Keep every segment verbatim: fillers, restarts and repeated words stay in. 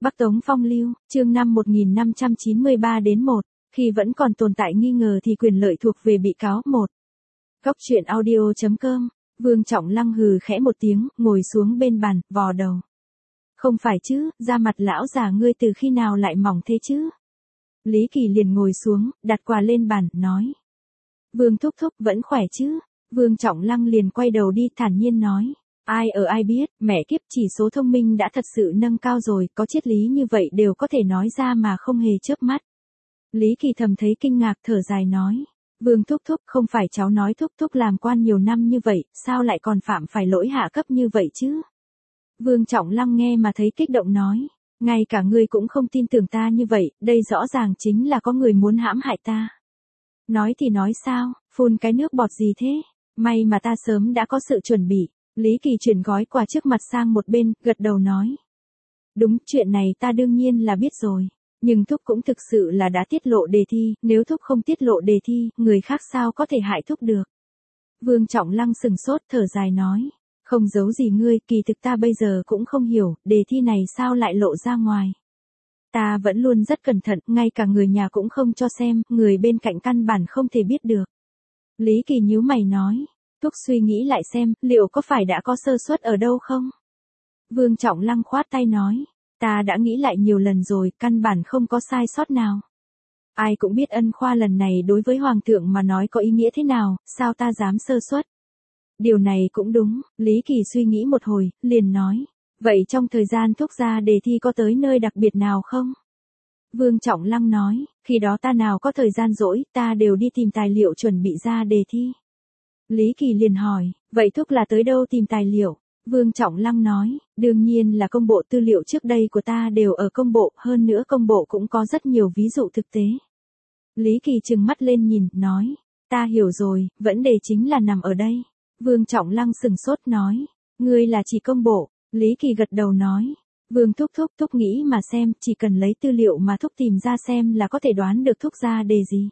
Bắc Tống Phong Lưu, chương năm một nghìn năm trăm chín mươi ba đến một, khi vẫn còn tồn tại nghi ngờ thì quyền lợi thuộc về bị cáo một. Góc truyện audio chấm com, Vương Trọng Lăng hừ khẽ một tiếng, ngồi xuống bên bàn, vò đầu. Không phải chứ, da mặt lão già ngươi từ khi nào lại mỏng thế chứ? Lý Kỳ liền ngồi xuống, đặt quà lên bàn, nói. Vương thúc thúc vẫn khỏe chứ? Vương Trọng Lăng liền quay đầu đi thản nhiên nói. Ai ở ai biết, mẹ kiếp chỉ số thông minh đã thật sự nâng cao rồi, có triết lý như vậy đều có thể nói ra mà không hề chớp mắt. Lý Kỳ thầm thấy kinh ngạc thở dài nói. Vương thúc thúc, không phải cháu nói thúc thúc làm quan nhiều năm như vậy, sao lại còn phạm phải lỗi hạ cấp như vậy chứ? Vương Trọng Lăng nghe mà thấy kích động nói. Ngay cả ngươi cũng không tin tưởng ta như vậy, đây rõ ràng chính là có người muốn hãm hại ta. Nói thì nói sao, phun cái nước bọt gì thế? May mà ta sớm đã có sự chuẩn bị. Lý Kỳ chuyển gói quà trước mặt sang một bên, gật đầu nói. Đúng, chuyện này ta đương nhiên là biết rồi. Nhưng thúc cũng thực sự là đã tiết lộ đề thi, nếu thúc không tiết lộ đề thi, người khác sao có thể hại thúc được. Vương Trọng Lăng sừng sốt thở dài nói. Không giấu gì ngươi, kỳ thực ta bây giờ cũng không hiểu, đề thi này sao lại lộ ra ngoài. Ta vẫn luôn rất cẩn thận, ngay cả người nhà cũng không cho xem, người bên cạnh căn bản không thể biết được. Lý Kỳ nhíu mày nói. Thúc suy nghĩ lại xem, liệu có phải đã có sơ suất ở đâu không? Vương Trọng Lăng khoát tay nói. Ta đã nghĩ lại nhiều lần rồi, căn bản không có sai sót nào. Ai cũng biết ân khoa lần này đối với Hoàng thượng mà nói có ý nghĩa thế nào, sao ta dám sơ suất? Điều này cũng đúng, Lý Kỳ suy nghĩ một hồi, liền nói. Vậy trong thời gian thúc ra đề thi có tới nơi đặc biệt nào không? Vương Trọng Lăng nói, khi đó ta nào có thời gian rỗi, ta đều đi tìm tài liệu chuẩn bị ra đề thi. Lý Kỳ liền hỏi, vậy thúc là tới đâu tìm tài liệu? Vương Trọng Lăng nói, đương nhiên là công bộ tư liệu trước đây của ta đều ở công bộ, hơn nữa công bộ cũng có rất nhiều ví dụ thực tế. Lý Kỳ trừng mắt lên nhìn, nói, ta hiểu rồi, vấn đề chính là nằm ở đây. Vương Trọng Lăng sừng sốt nói, ngươi là chỉ công bộ. Lý Kỳ gật đầu nói, Vương thúc thúc thúc nghĩ mà xem, chỉ cần lấy tư liệu mà thúc tìm ra xem là có thể đoán được thúc ra đề gì.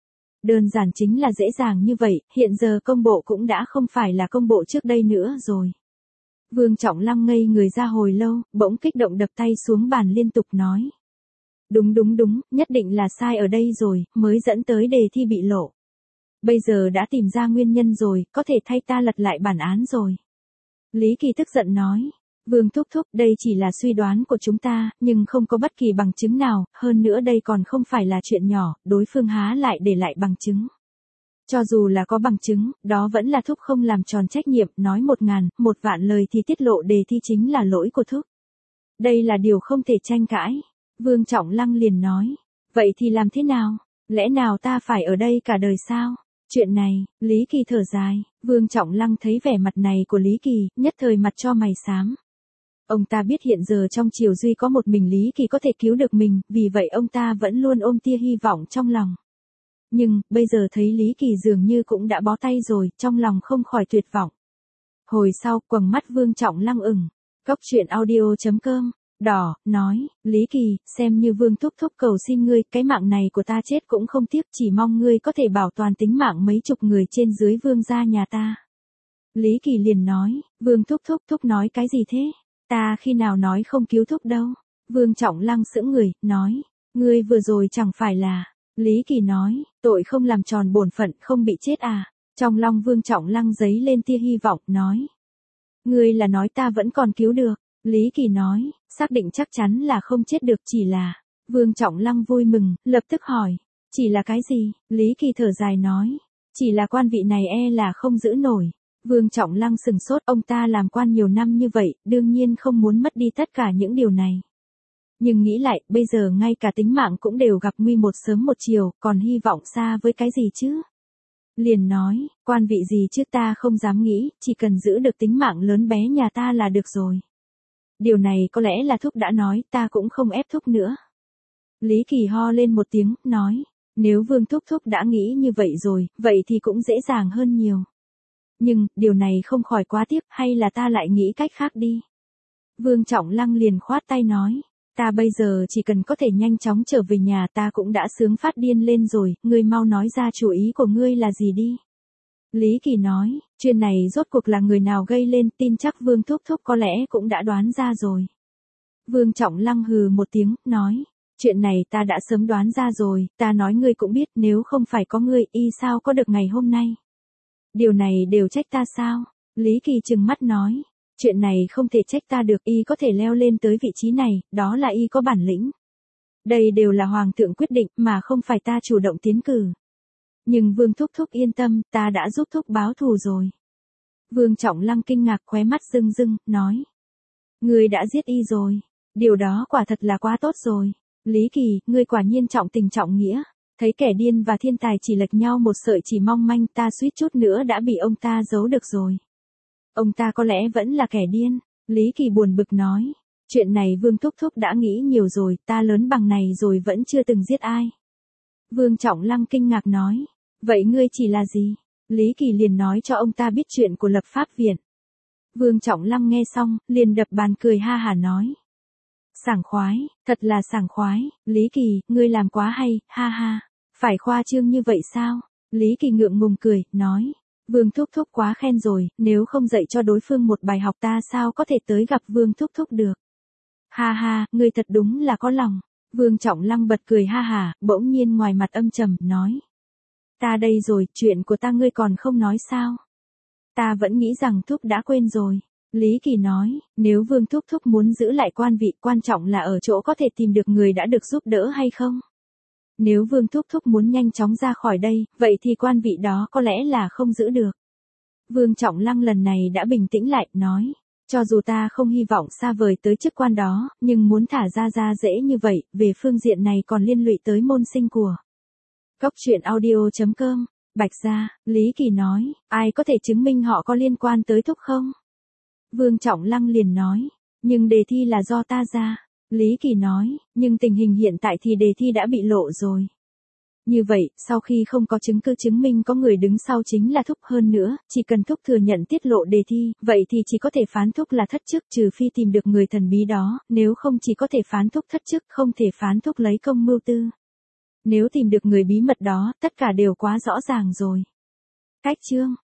Đơn giản chính là dễ dàng như vậy, hiện giờ công bộ cũng đã không phải là công bộ trước đây nữa rồi. Vương Trọng Lăng ngây người ra hồi lâu, bỗng kích động đập tay xuống bàn liên tục nói. Đúng đúng đúng, nhất định là sai ở đây rồi, mới dẫn tới đề thi bị lộ. Bây giờ đã tìm ra nguyên nhân rồi, có thể thay ta lật lại bản án rồi. Lý Kỳ tức giận nói. Vương thúc thúc, đây chỉ là suy đoán của chúng ta, nhưng không có bất kỳ bằng chứng nào, hơn nữa đây còn không phải là chuyện nhỏ, đối phương há lại để lại bằng chứng. Cho dù là có bằng chứng, đó vẫn là thúc không làm tròn trách nhiệm, nói một ngàn, một vạn lời thì tiết lộ đề thi chính là lỗi của thúc. Đây là điều không thể tranh cãi. Vương Trọng Lăng liền nói, vậy thì làm thế nào? Lẽ nào ta phải ở đây cả đời sao? Chuyện này, Lý Kỳ thở dài, Vương Trọng Lăng thấy vẻ mặt này của Lý Kỳ, nhất thời mặt cho mày xám. Ông ta biết hiện giờ trong triều duy có một mình Lý Kỳ có thể cứu được mình, vì vậy ông ta vẫn luôn ôm tia hy vọng trong lòng. Nhưng, bây giờ thấy Lý Kỳ dường như cũng đã bó tay rồi, trong lòng không khỏi tuyệt vọng. Hồi sau, quầng mắt Vương Trọng Lăng ửng. Góc truyện audio chấm com, đỏ, nói, Lý Kỳ, xem như Vương thúc thúc cầu xin ngươi, cái mạng này của ta chết cũng không tiếc, chỉ mong ngươi có thể bảo toàn tính mạng mấy chục người trên dưới Vương gia nhà ta. Lý Kỳ liền nói, Vương thúc thúc thúc nói cái gì thế? Ta khi nào nói không cứu thúc đâu? Vương Trọng Lăng sững người, nói, ngươi vừa rồi chẳng phải là... Lý Kỳ nói, tội không làm tròn bổn phận, không bị chết à? Trong lòng Vương Trọng Lăng giấy lên tia hy vọng, nói. Ngươi là nói ta vẫn còn cứu được. Lý Kỳ nói, xác định chắc chắn là không chết được, chỉ là. Vương Trọng Lăng vui mừng, lập tức hỏi, chỉ là cái gì? Lý Kỳ thở dài nói, chỉ là quan vị này e là không giữ nổi. Vương Trọng Lăng sừng sốt, ông ta làm quan nhiều năm như vậy, đương nhiên không muốn mất đi tất cả những điều này. Nhưng nghĩ lại, bây giờ ngay cả tính mạng cũng đều gặp nguy một sớm một chiều, còn hy vọng xa với cái gì chứ? Liền nói, quan vị gì chứ ta không dám nghĩ, chỉ cần giữ được tính mạng lớn bé nhà ta là được rồi. Điều này có lẽ là thúc đã nói, ta cũng không ép thúc nữa. Lý Kỳ ho lên một tiếng, nói, nếu Vương thúc thúc đã nghĩ như vậy rồi, vậy thì cũng dễ dàng hơn nhiều. Nhưng, điều này không khỏi quá tiếc, hay là ta lại nghĩ cách khác đi. Vương Trọng Lăng liền khoát tay nói. Ta bây giờ chỉ cần có thể nhanh chóng trở về nhà ta cũng đã sướng phát điên lên rồi, ngươi mau nói ra chủ ý của ngươi là gì đi. Lý Kỳ nói, chuyện này rốt cuộc là người nào gây lên, tin chắc Vương thúc thúc có lẽ cũng đã đoán ra rồi. Vương Trọng Lăng hừ một tiếng, nói. Chuyện này ta đã sớm đoán ra rồi, ta nói ngươi cũng biết nếu không phải có ngươi y sao có được ngày hôm nay. Điều này đều trách ta sao? Lý Kỳ trừng mắt nói. Chuyện này không thể trách ta được, y có thể leo lên tới vị trí này, đó là y có bản lĩnh. Đây đều là hoàng thượng quyết định mà không phải ta chủ động tiến cử. Nhưng Vương Thúc Thúc yên tâm, ta đã giúp Thúc báo thù rồi. Vương Trọng Lăng kinh ngạc khóe mắt rưng rưng, nói. Ngươi đã giết y rồi. Điều đó quả thật là quá tốt rồi. Lý Kỳ, ngươi quả nhiên trọng tình trọng nghĩa. Thấy kẻ điên và thiên tài chỉ lệch nhau một sợi chỉ mong manh, ta suýt chút nữa đã bị ông ta giấu được rồi. Ông ta có lẽ vẫn là kẻ điên. Lý Kỳ buồn bực nói. Chuyện này Vương Thúc Thúc đã nghĩ nhiều rồi, ta lớn bằng này rồi vẫn chưa từng giết ai. Vương Trọng Lăng kinh ngạc nói. Vậy ngươi chỉ là gì? Lý Kỳ liền nói cho ông ta biết chuyện của lập pháp viện. Vương Trọng Lăng nghe xong, liền đập bàn cười ha hả nói. Sảng khoái, thật là sảng khoái, Lý Kỳ, ngươi làm quá hay, ha ha. Phải khoa trương như vậy sao? Lý Kỳ ngượng ngùng cười, nói. Vương Thúc Thúc quá khen rồi, nếu không dạy cho đối phương một bài học ta sao có thể tới gặp Vương Thúc Thúc được. Ha ha, ngươi thật đúng là có lòng. Vương Trọng Lăng bật cười ha hả, bỗng nhiên ngoài mặt âm trầm, nói. Ta đây rồi, chuyện của ta ngươi còn không nói sao? Ta vẫn nghĩ rằng Thúc đã quên rồi. Lý Kỳ nói, nếu Vương Thúc Thúc muốn giữ lại quan vị, quan trọng là ở chỗ có thể tìm được người đã được giúp đỡ hay không? Nếu Vương Thúc Thúc muốn nhanh chóng ra khỏi đây, vậy thì quan vị đó có lẽ là không giữ được. Vương Trọng Lăng lần này đã bình tĩnh lại, nói. Cho dù ta không hy vọng xa vời tới chức quan đó, nhưng muốn thả ra ra dễ như vậy, về phương diện này còn liên lụy tới môn sinh của. Cốc truyện audio chấm com, Bạch Gia, Lý Kỳ nói, ai có thể chứng minh họ có liên quan tới Thúc không? Vương Trọng Lăng liền nói, nhưng đề thi là do ta ra. Lý Kỳ nói, nhưng tình hình hiện tại thì đề thi đã bị lộ rồi. Như vậy, sau khi không có chứng cứ chứng minh có người đứng sau chính là Thúc, hơn nữa, chỉ cần Thúc thừa nhận tiết lộ đề thi, vậy thì chỉ có thể phán Thúc là thất chức, trừ phi tìm được người thần bí đó, nếu không chỉ có thể phán Thúc thất chức, không thể phán Thúc lấy công mưu tư. Nếu tìm được người bí mật đó, tất cả đều quá rõ ràng rồi. Cách chương